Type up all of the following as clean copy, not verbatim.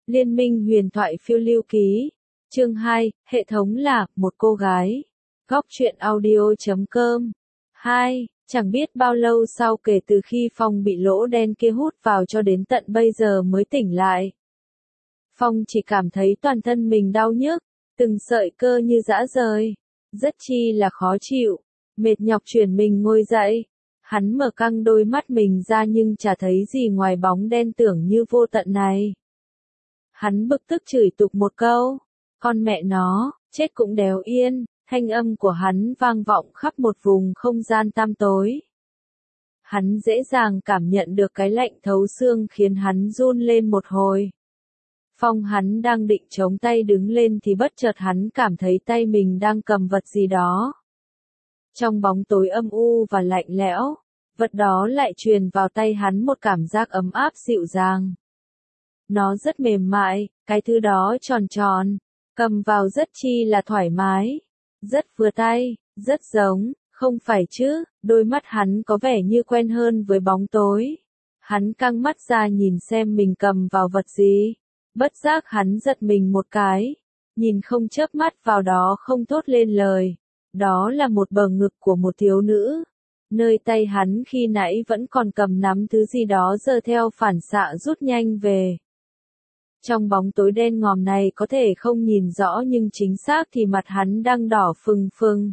Liên minh huyền thoại phiêu lưu ký. Chương 2, hệ thống là một cô gái. Góc truyện audio.com. 2. Chẳng biết bao lâu sau kể từ khi Phong bị lỗ đen kia hút vào cho đến tận bây giờ mới tỉnh lại. Phong chỉ cảm thấy toàn thân mình đau nhức, từng sợi cơ như giã rời, rất chi là khó chịu, mệt nhọc chuyển mình ngồi dậy. Hắn mở căng đôi mắt mình ra nhưng chả thấy gì ngoài bóng đen tưởng như vô tận này. Hắn bực tức chửi tục một câu, con mẹ nó, chết cũng đéo yên, thanh âm của hắn vang vọng khắp một vùng không gian tăm tối. Hắn dễ dàng cảm nhận được cái lạnh thấu xương khiến hắn run lên một hồi. Phong hắn đang định chống tay đứng lên thì bất chợt hắn cảm thấy tay mình đang cầm vật gì đó. Trong bóng tối âm u và lạnh lẽo, vật đó lại truyền vào tay hắn một cảm giác ấm áp dịu dàng. Nó rất mềm mại, cái thứ đó tròn tròn, cầm vào rất chi là thoải mái, rất vừa tay, rất giống, không phải chứ, đôi mắt hắn có vẻ như quen hơn với bóng tối. Hắn căng mắt ra nhìn xem mình cầm vào vật gì, bất giác hắn giật mình một cái, nhìn không chớp mắt vào đó không thốt lên lời. Đó là một bờ ngực của một thiếu nữ. Nơi tay hắn khi nãy vẫn còn cầm nắm thứ gì đó giờ theo phản xạ rút nhanh về. Trong bóng tối đen ngòm này có thể không nhìn rõ nhưng chính xác thì mặt hắn đang đỏ phừng phừng.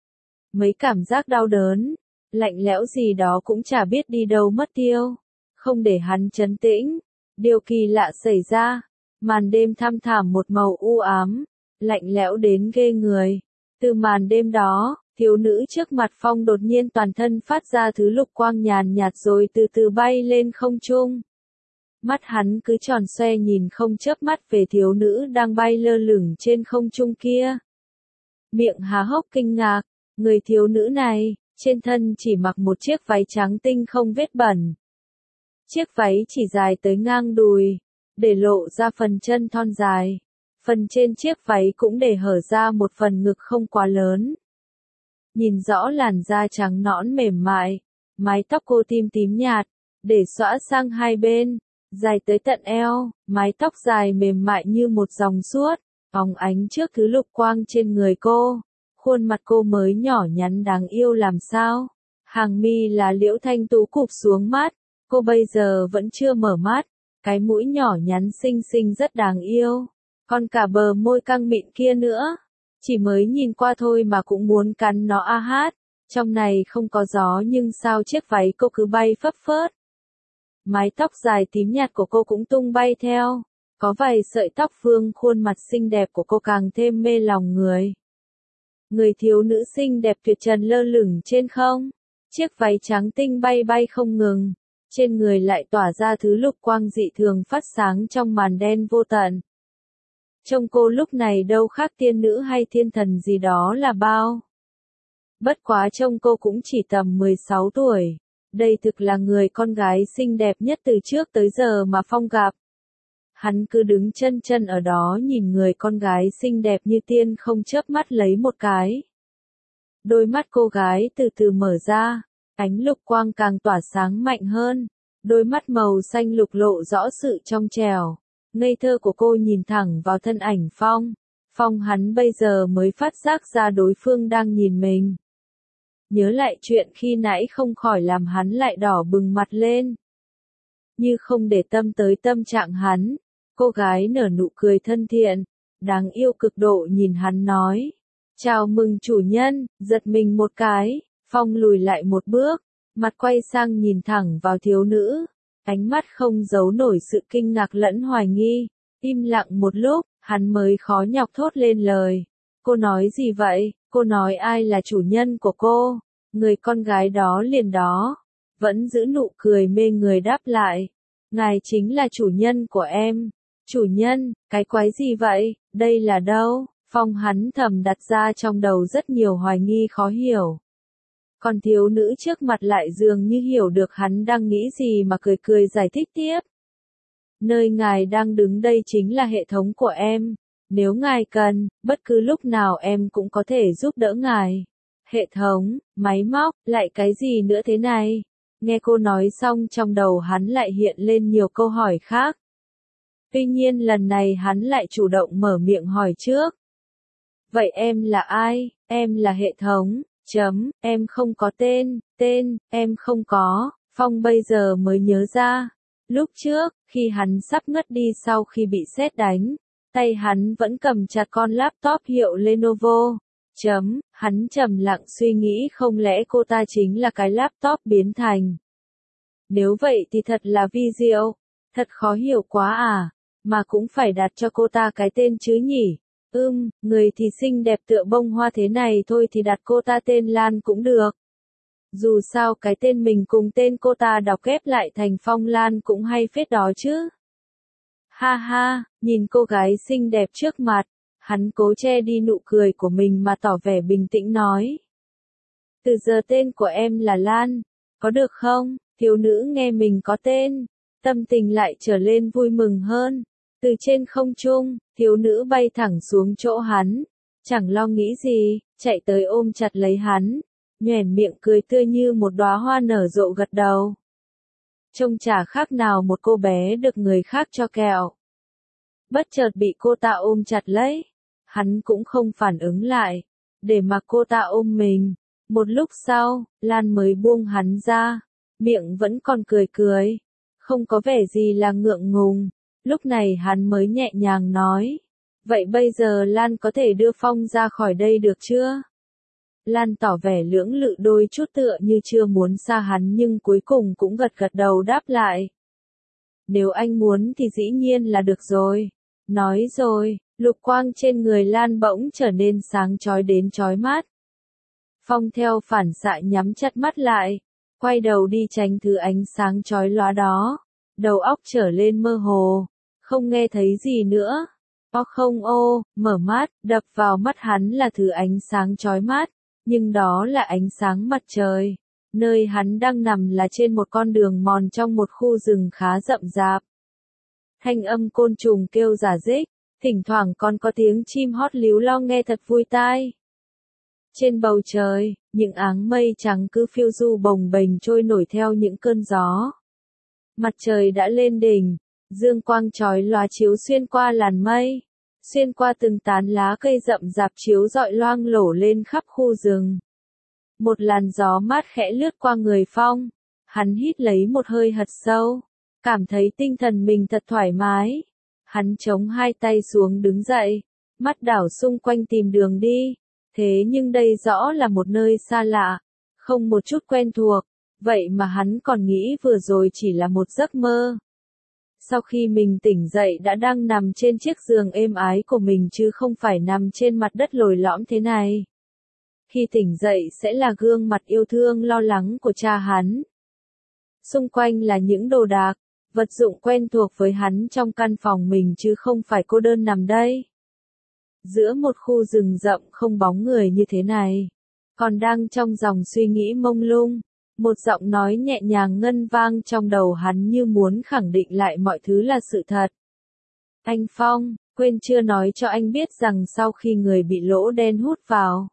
Mấy cảm giác đau đớn, lạnh lẽo gì đó cũng chả biết đi đâu mất tiêu. Không để hắn trấn tĩnh, điều kỳ lạ xảy ra. Màn đêm thăm thẳm một màu u ám, lạnh lẽo đến ghê người. Từ màn đêm đó, thiếu nữ trước mặt Phong đột nhiên toàn thân phát ra thứ lục quang nhàn nhạt rồi từ từ bay lên không trung. Mắt hắn cứ tròn xoe nhìn không chớp mắt về thiếu nữ đang bay lơ lửng trên không trung kia. Miệng há hốc kinh ngạc, người thiếu nữ này, trên thân chỉ mặc một chiếc váy trắng tinh không vết bẩn. Chiếc váy chỉ dài tới ngang đùi, để lộ ra phần chân thon dài. Phần trên chiếc váy cũng để hở ra một phần ngực không quá lớn. Nhìn rõ làn da trắng nõn mềm mại, mái tóc cô tím tím nhạt, để xõa sang hai bên, dài tới tận eo, mái tóc dài mềm mại như một dòng suốt, óng ánh trước thứ lục quang trên người cô. Khuôn mặt cô mới nhỏ nhắn đáng yêu làm sao. Hàng mi là liễu thanh tú cụp xuống mắt, cô bây giờ vẫn chưa mở mắt, cái mũi nhỏ nhắn xinh xinh rất đáng yêu. Còn cả bờ môi căng mịn kia nữa, chỉ mới nhìn qua thôi mà cũng muốn cắn nó a hát. Trong này không có gió nhưng sao chiếc váy cô cứ bay phấp phớt. Mái tóc dài tím nhạt của cô cũng tung bay theo, có vài sợi tóc vương khuôn mặt xinh đẹp của cô càng thêm mê lòng người. Người thiếu nữ xinh đẹp tuyệt trần lơ lửng trên không, chiếc váy trắng tinh bay bay không ngừng, trên người lại tỏa ra thứ lục quang dị thường phát sáng trong màn đen vô tận. Trông cô lúc này đâu khác tiên nữ hay thiên thần gì đó là bao. Bất quá trông cô cũng chỉ tầm 16 tuổi. Đây thực là người con gái xinh đẹp nhất từ trước tới giờ mà Phong gặp. Hắn cứ đứng chân chân ở đó nhìn người con gái xinh đẹp như tiên không chớp mắt lấy một cái. Đôi mắt cô gái từ từ mở ra, ánh lục quang càng tỏa sáng mạnh hơn. Đôi mắt màu xanh lục lộ rõ sự trong trẻo. Ngây thơ của cô nhìn thẳng vào thân ảnh Phong. Phong hắn bây giờ mới phát giác ra đối phương đang nhìn mình. Nhớ lại chuyện khi nãy không khỏi làm hắn lại đỏ bừng mặt lên. Như không để tâm tới tâm trạng hắn, cô gái nở nụ cười thân thiện, đáng yêu cực độ nhìn hắn nói. Chào mừng chủ nhân, giật mình một cái, Phong lùi lại một bước, mặt quay sang nhìn thẳng vào thiếu nữ. Ánh mắt không giấu nổi sự kinh ngạc lẫn hoài nghi, im lặng một lúc, hắn mới khó nhọc thốt lên lời. Cô nói gì vậy? Cô nói ai là chủ nhân của cô? Người con gái đó liền đó, vẫn giữ nụ cười mê người đáp lại. Ngài chính là chủ nhân của em. Chủ nhân, cái quái gì vậy? Đây là đâu? Phong hắn thầm đặt ra trong đầu rất nhiều hoài nghi khó hiểu. Còn thiếu nữ trước mặt lại dường như hiểu được hắn đang nghĩ gì mà cười cười giải thích tiếp. Nơi ngài đang đứng đây chính là hệ thống của em. Nếu ngài cần, bất cứ lúc nào em cũng có thể giúp đỡ ngài. Hệ thống, máy móc, lại cái gì nữa thế này? Nghe cô nói xong trong đầu hắn lại hiện lên nhiều câu hỏi khác. Tuy nhiên lần này hắn lại chủ động mở miệng hỏi trước. Vậy em là ai? Em là hệ thống, em không có tên, em không có. Phong bây giờ mới nhớ ra. Lúc trước, khi hắn sắp ngất đi sau khi bị sét đánh, tay hắn vẫn cầm chặt con laptop hiệu Lenovo. Hắn trầm lặng suy nghĩ không lẽ cô ta chính là cái laptop biến thành. Nếu vậy thì thật là vi diệu, thật khó hiểu quá à, mà cũng phải đặt cho cô ta cái tên chứ nhỉ. Người thì xinh đẹp tựa bông hoa thế này thôi thì đặt cô ta tên Lan cũng được. Dù sao cái tên mình cùng tên cô ta đọc ghép lại thành Phong Lan cũng hay phết đó chứ. Ha ha, nhìn cô gái xinh đẹp trước mặt, hắn cố che đi nụ cười của mình mà tỏ vẻ bình tĩnh nói. Từ giờ tên của em là Lan, có được không? Thiếu nữ nghe mình có tên, tâm tình lại trở lên vui mừng hơn. Từ trên không trung, thiếu nữ bay thẳng xuống chỗ hắn, chẳng lo nghĩ gì, chạy tới ôm chặt lấy hắn, nhoẻn miệng cười tươi như một đóa hoa nở rộ gật đầu. Trông chả khác nào một cô bé được người khác cho kẹo. Bất chợt bị cô ta ôm chặt lấy, hắn cũng không phản ứng lại, để mặc cô ta ôm mình. Một lúc sau, Lan mới buông hắn ra, miệng vẫn còn cười cười, không có vẻ gì là ngượng ngùng. Lúc này hắn mới nhẹ nhàng nói, vậy bây giờ Lan có thể đưa Phong ra khỏi đây được chưa? Lan tỏ vẻ lưỡng lự đôi chút tựa như chưa muốn xa hắn nhưng cuối cùng cũng gật gật đầu đáp lại. Nếu anh muốn thì dĩ nhiên là được rồi. Nói rồi, lục quang trên người Lan bỗng trở nên sáng chói đến chói mắt. Phong theo phản xạ nhắm chặt mắt lại, quay đầu đi tránh thứ ánh sáng chói lóa đó, đầu óc trở lên mơ hồ, không nghe thấy gì nữa. Mở mắt, đập vào mắt hắn là thứ ánh sáng chói mắt, nhưng đó là ánh sáng mặt trời. Nơi hắn đang nằm là trên một con đường mòn trong một khu rừng khá rậm rạp. Thanh âm côn trùng kêu rả rích, thỉnh thoảng còn có tiếng chim hót líu lo nghe thật vui tai. Trên bầu trời, những áng mây trắng cứ phiêu du bồng bềnh trôi nổi theo những cơn gió. Mặt trời đã lên đỉnh, dương quang chói lóa chiếu xuyên qua làn mây, xuyên qua từng tán lá cây rậm rạp chiếu rọi loang lổ lên khắp khu rừng. Một làn gió mát khẽ lướt qua người Phong, hắn hít lấy một hơi thật sâu, cảm thấy tinh thần mình thật thoải mái. Hắn chống hai tay xuống đứng dậy, mắt đảo xung quanh tìm đường đi, thế nhưng đây rõ là một nơi xa lạ, không một chút quen thuộc, vậy mà hắn còn nghĩ vừa rồi chỉ là một giấc mơ. Sau khi mình tỉnh dậy đã đang nằm trên chiếc giường êm ái của mình chứ không phải nằm trên mặt đất lồi lõm thế này. Khi tỉnh dậy sẽ là gương mặt yêu thương lo lắng của cha hắn. Xung quanh là những đồ đạc, vật dụng quen thuộc với hắn trong căn phòng mình chứ không phải cô đơn nằm đây. Giữa một khu rừng rậm không bóng người như thế này, còn đang trong dòng suy nghĩ mông lung, một giọng nói nhẹ nhàng ngân vang trong đầu hắn như muốn khẳng định lại mọi thứ là sự thật. Anh Phong, quên chưa nói cho anh biết rằng sau khi người bị lỗ đen hút vào,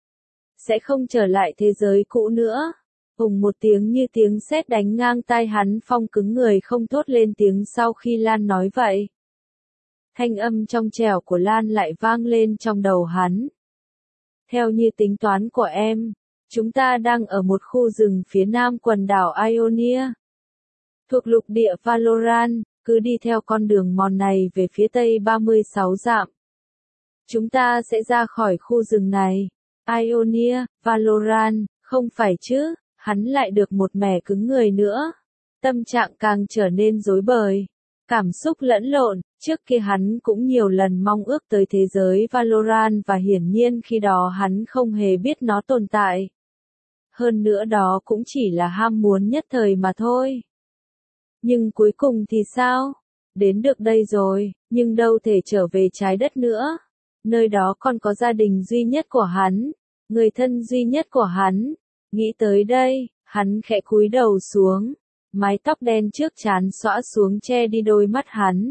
sẽ không trở lại thế giới cũ nữa. Một tiếng như tiếng sét đánh ngang tai hắn, Phong cứng người không thốt lên tiếng sau khi Lan nói vậy. Thanh âm trong trẻo của Lan lại vang lên trong đầu hắn. Theo như tính toán của em, chúng ta đang ở một khu rừng phía nam quần đảo Ionia, thuộc lục địa Valoran, cứ đi theo con đường mòn này về phía tây 36 dặm. Chúng ta sẽ ra khỏi khu rừng này. Ionia, Valoran, không phải chứ, hắn lại được một mẻ cứng người nữa. Tâm trạng càng trở nên rối bời, cảm xúc lẫn lộn, trước kia hắn cũng nhiều lần mong ước tới thế giới Valoran và hiển nhiên khi đó hắn không hề biết nó tồn tại. Hơn nữa đó cũng chỉ là ham muốn nhất thời mà thôi. Nhưng cuối cùng thì sao? Đến được đây rồi, nhưng đâu thể trở về trái đất nữa. Nơi đó còn có gia đình duy nhất của hắn, người thân duy nhất của hắn. Nghĩ tới đây, hắn khẽ cúi đầu xuống, mái tóc đen trước trán xõa xuống che đi đôi mắt hắn.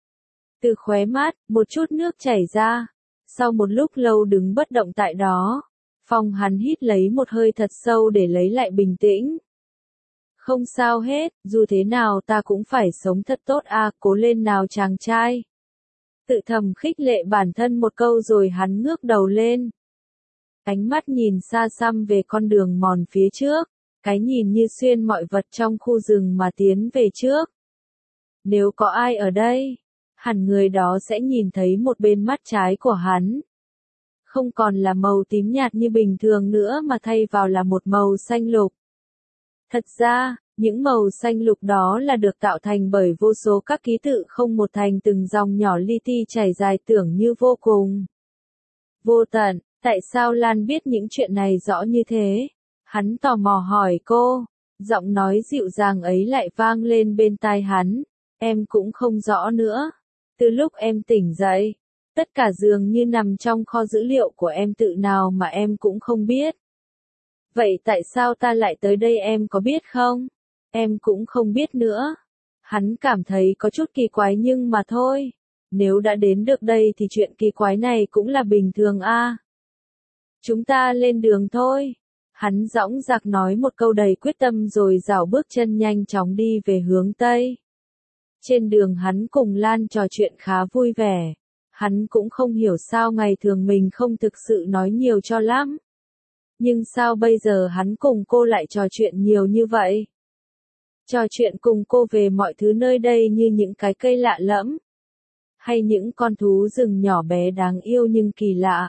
Từ khóe mắt, một chút nước chảy ra. Sau một lúc lâu đứng bất động tại đó, Phong hắn hít lấy một hơi thật sâu để lấy lại bình tĩnh. Không sao hết, dù thế nào ta cũng phải sống thật tốt à, cố lên nào chàng trai. Tự thầm khích lệ bản thân một câu rồi hắn ngước đầu lên. Ánh mắt nhìn xa xăm về con đường mòn phía trước, cái nhìn như xuyên mọi vật trong khu rừng mà tiến về trước. Nếu có ai ở đây, hẳn người đó sẽ nhìn thấy một bên mắt trái của hắn. Không còn là màu tím nhạt như bình thường nữa mà thay vào là một màu xanh lục. Thật ra, những màu xanh lục đó là được tạo thành bởi vô số các ký tự không một thành từng dòng nhỏ li ti chảy dài tưởng như vô cùng. Vô tận, tại sao Lan biết những chuyện này rõ như thế? Hắn tò mò hỏi cô, giọng nói dịu dàng ấy lại vang lên bên tai hắn. Em cũng không rõ nữa. Từ lúc em tỉnh dậy, tất cả dường như nằm trong kho dữ liệu của em tự nào mà em cũng không biết. Vậy tại sao ta lại tới đây em có biết không? Em cũng không biết nữa. Hắn cảm thấy có chút kỳ quái nhưng mà thôi. Nếu đã đến được đây thì chuyện kỳ quái này cũng là bình thường à. Chúng ta lên đường thôi. Hắn dõng dạc nói một câu đầy quyết tâm rồi rảo bước chân nhanh chóng đi về hướng Tây. Trên đường hắn cùng Lan trò chuyện khá vui vẻ. Hắn cũng không hiểu sao ngày thường mình không thực sự nói nhiều cho lắm. Nhưng sao bây giờ hắn cùng cô lại trò chuyện nhiều như vậy? Trò chuyện cùng cô về mọi thứ nơi đây như những cái cây lạ lẫm. Hay những con thú rừng nhỏ bé đáng yêu nhưng kỳ lạ.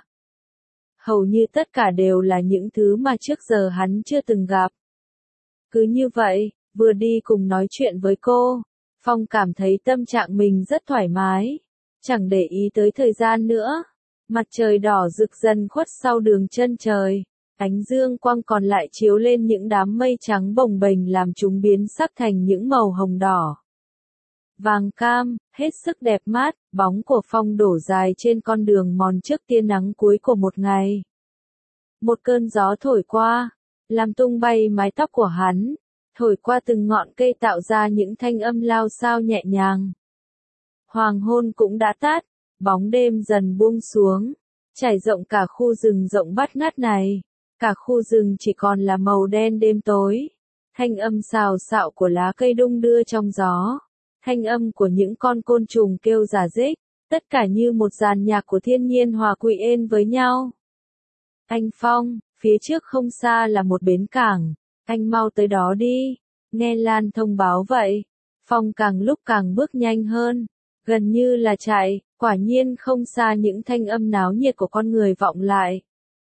Hầu như tất cả đều là những thứ mà trước giờ hắn chưa từng gặp. Cứ như vậy, vừa đi cùng nói chuyện với cô, Phong cảm thấy tâm trạng mình rất thoải mái. Chẳng để ý tới thời gian nữa. Mặt trời đỏ rực dần khuất sau đường chân trời. Ánh dương quang còn lại chiếu lên những đám mây trắng bồng bềnh làm chúng biến sắc thành những màu hồng đỏ. Vàng cam, hết sức đẹp mát, bóng của Phong đổ dài trên con đường mòn trước tia nắng cuối của một ngày. Một cơn gió thổi qua, làm tung bay mái tóc của hắn, thổi qua từng ngọn cây tạo ra những thanh âm lao xao nhẹ nhàng. Hoàng hôn cũng đã tắt, bóng đêm dần buông xuống, trải rộng cả khu rừng rộng bát ngát này. Cả khu rừng chỉ còn là màu đen đêm tối. Thanh âm xào xạo của lá cây đung đưa trong gió. Thanh âm của những con côn trùng kêu rả rích. Tất cả như một dàn nhạc của thiên nhiên hòa quyện êm với nhau. Anh Phong, phía trước không xa là một bến cảng. Anh mau tới đó đi. Nghe Lan thông báo vậy. Phong càng lúc càng bước nhanh hơn. Gần như là chạy, quả nhiên không xa những thanh âm náo nhiệt của con người vọng lại.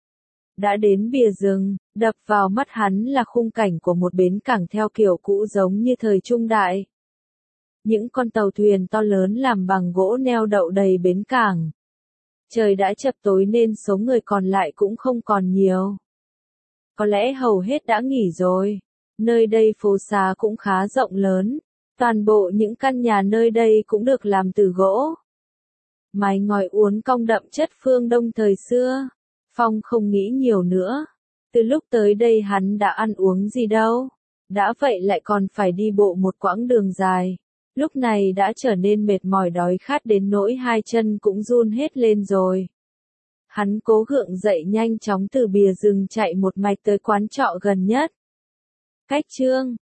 Đã đến bìa rừng, đập vào mắt hắn là khung cảnh của một bến cảng theo kiểu cũ giống như thời trung đại. Những con tàu thuyền to lớn làm bằng gỗ neo đậu đầy bến cảng. Trời đã chập tối nên số người còn lại cũng không còn nhiều. Có lẽ hầu hết đã nghỉ rồi. Nơi đây phố xá cũng khá rộng lớn. Toàn bộ những căn nhà nơi đây cũng được làm từ gỗ. Mái ngói uốn cong đậm chất phương Đông thời xưa. Phong không nghĩ nhiều nữa. Từ lúc tới đây hắn đã ăn uống gì đâu. Đã vậy lại còn phải đi bộ một quãng đường dài. Lúc này đã trở nên mệt mỏi đói khát đến nỗi hai chân cũng run hết lên rồi. Hắn cố gượng dậy nhanh chóng từ bìa rừng chạy một mạch tới quán trọ gần nhất. Cách chương